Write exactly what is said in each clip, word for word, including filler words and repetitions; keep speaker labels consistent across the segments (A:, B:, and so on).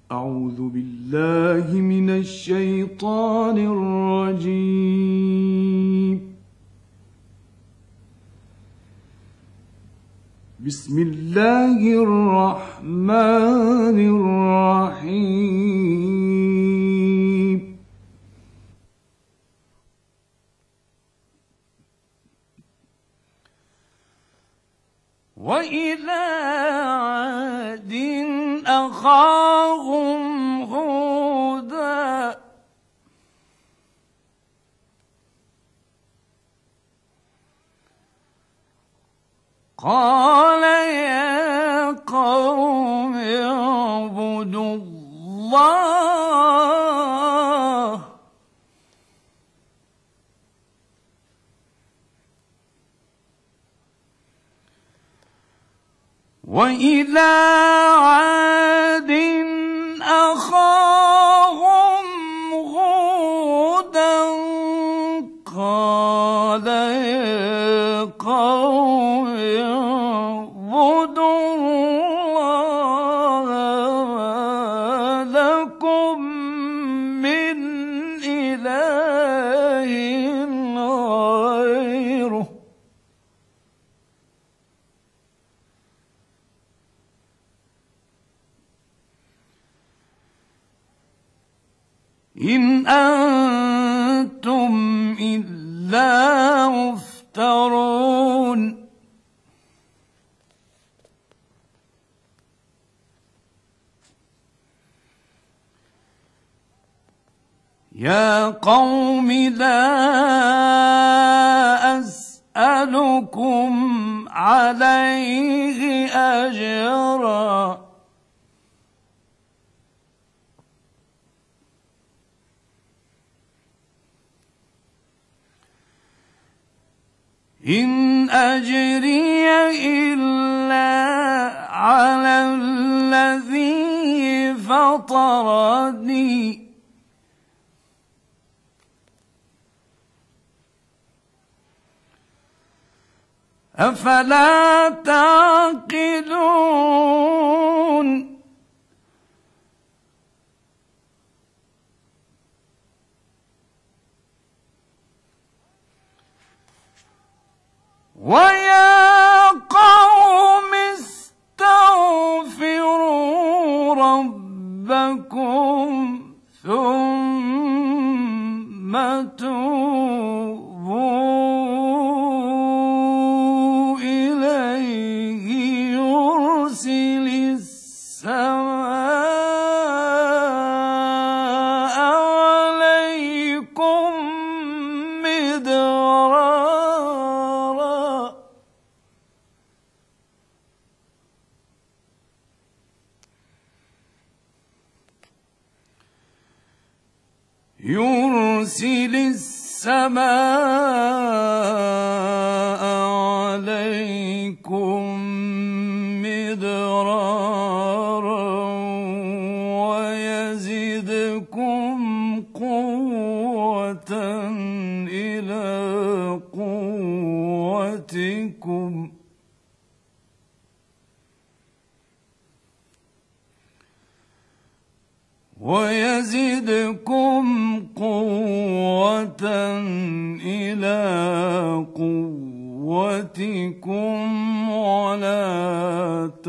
A: أعوذ بالله من الشيطان الرجيم. بسم الله الرحمن الرحيم. وإلى عاد أخاهم هودا قال يا قوم اعبدوا الله وإلى عاد أخاهم هودا قال يا قوم اعبدوا الله ما لكم من إله غيره إن أنتم إلا مفترون يا قوم لا أسألكم عليه أجرا إن أجري إلا على الذي فطرني أفلا تعقلون ويا قوم استغفروا ربكم ثم توبوا إليه يرسل السماء عليكم مدرارا يرسل السماء عليكم مدرارا ويزدكم قوة إلى قوتكم ويزدكم قوة إلى قوتكم ولا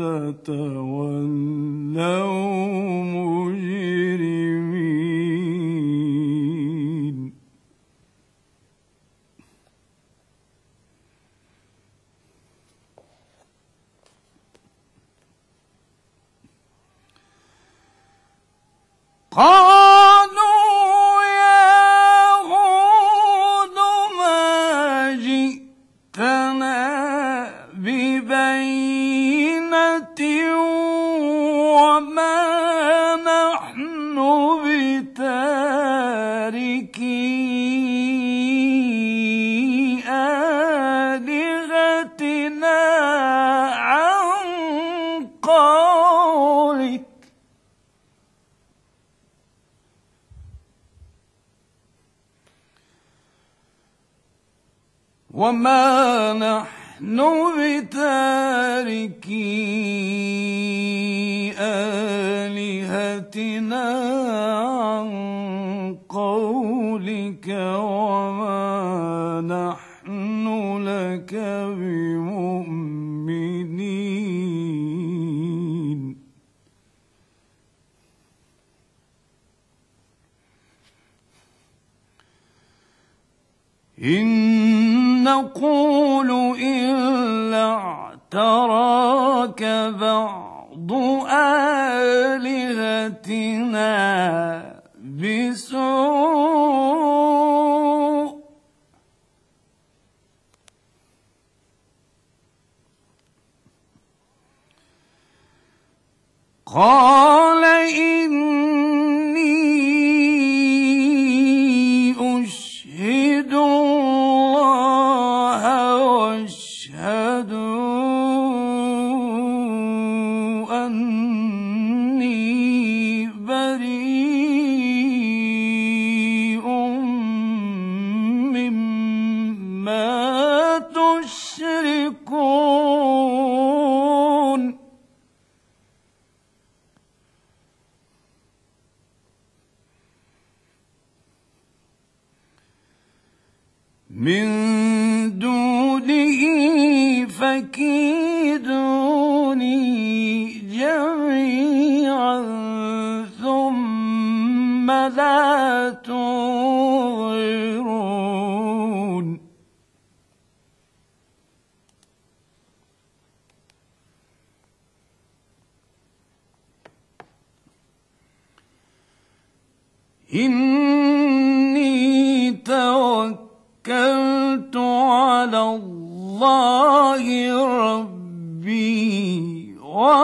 A: تتولوا مجرمين. قالوا يا هود ما جئتنا ببينة وما نحن بتاركي آلهتنا عن قولك وما نحن بتاركي آلهتنا آلهتنا عن قولك وما نحن لك بمؤمنين. إن نقول إلا اعتراك بعض آلهتنا بسوء قال إني أشهد الله واشهد أني بريء مما تشركون. من دونه فكيدوني جميعا ثم لا تنظرون. إني توكلت على الله ربي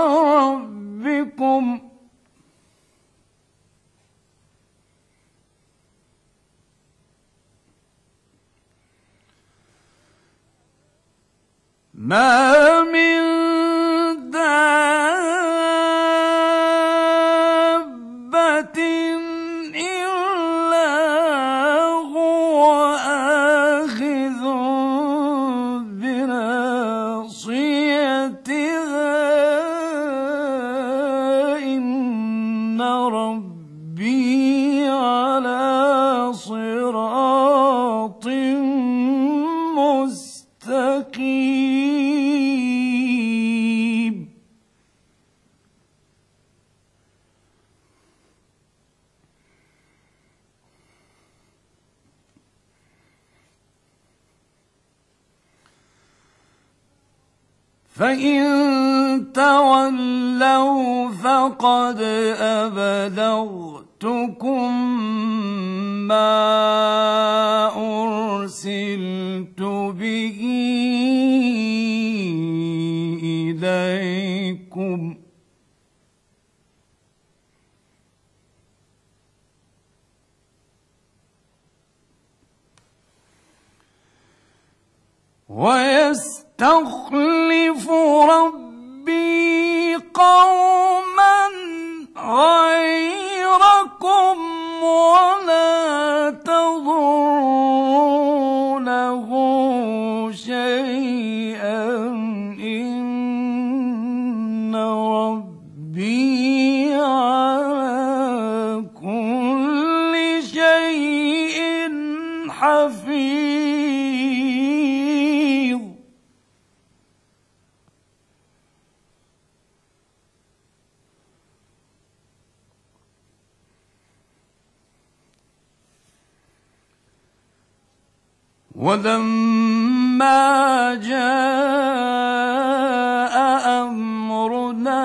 A: وربكم ما من دابة إلا هو آخذ بناصيتها إن ربي على صراط مستقيم. فإن تولوا فقد أبلغتكم ما أرسلت به إليكم ويستخلف ربي قوما غيركم ولا تضرونه شيئا إن ربي على كل شيء حفيظ. ولما جاء أمرنا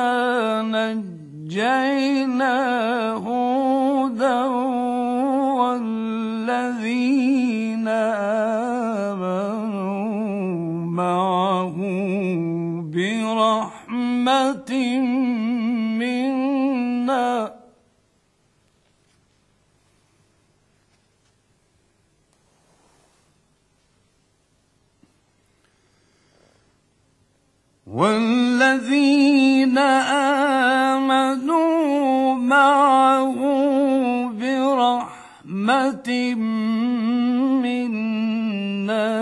A: نجينا هودا والذين آمنوا معه برحمة منا والذين آمنوا معه برحمة منا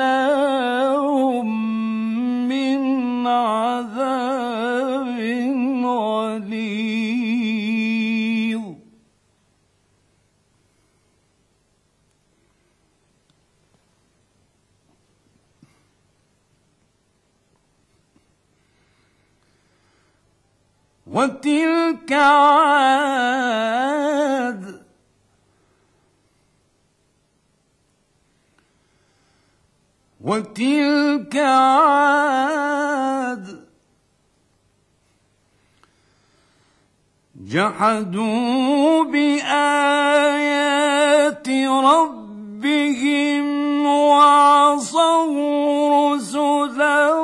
A: ونجيناهم من عذاب وتلك عاد وتلك عاد جحدوا بآيات ربهم وعصوا رسله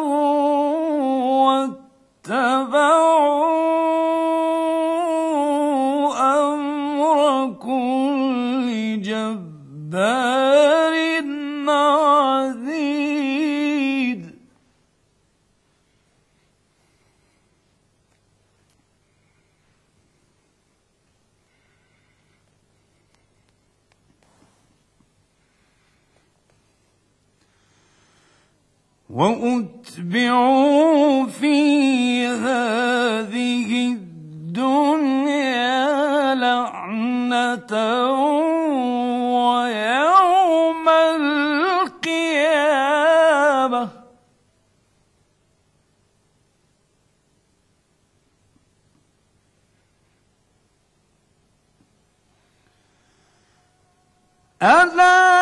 A: واتبعوا أمر كل جبار عنيد. وأتبعوا في هذه الدنيا لعنة ويوم القيامة ألا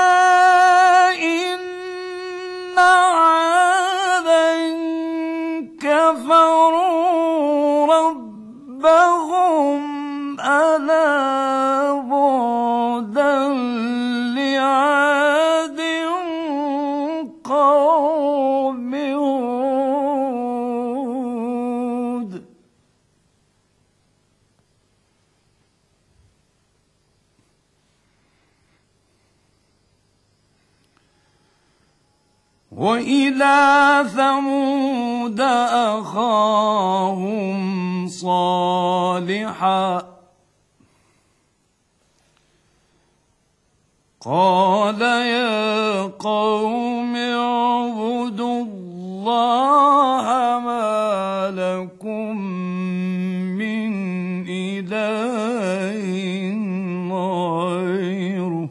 A: كفروا ربهم ألا بعدا لعاد قوم هود. وإلى ثمود أخاهم صالحا قال يا قوم اعبدوا الله ما لكم من إله غيره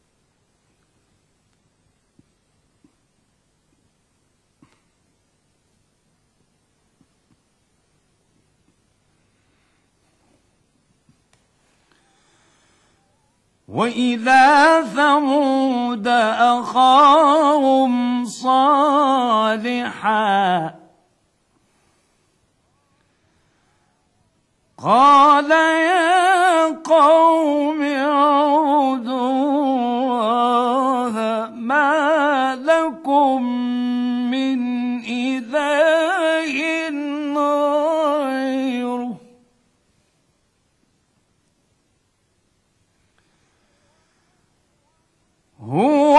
A: وإلى ثمود أخاهم صالحا قال يا قوم اعبدوا الله ما لكم من إله غيره هو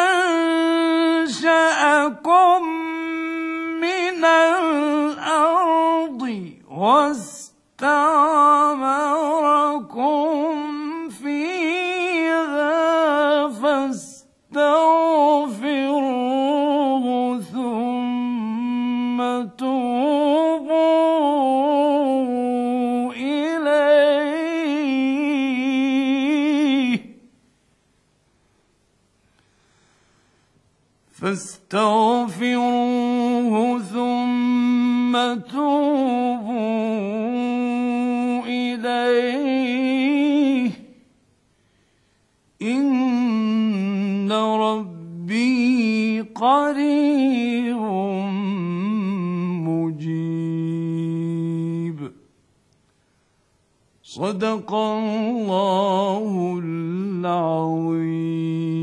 A: أنشأكم من الأرض واستعمركم فيها فاستغفروه ثم توبوا إليه فاستغفروه ثم توبوا إليه إن ربي قريب مجيب. صدق الله العظيم.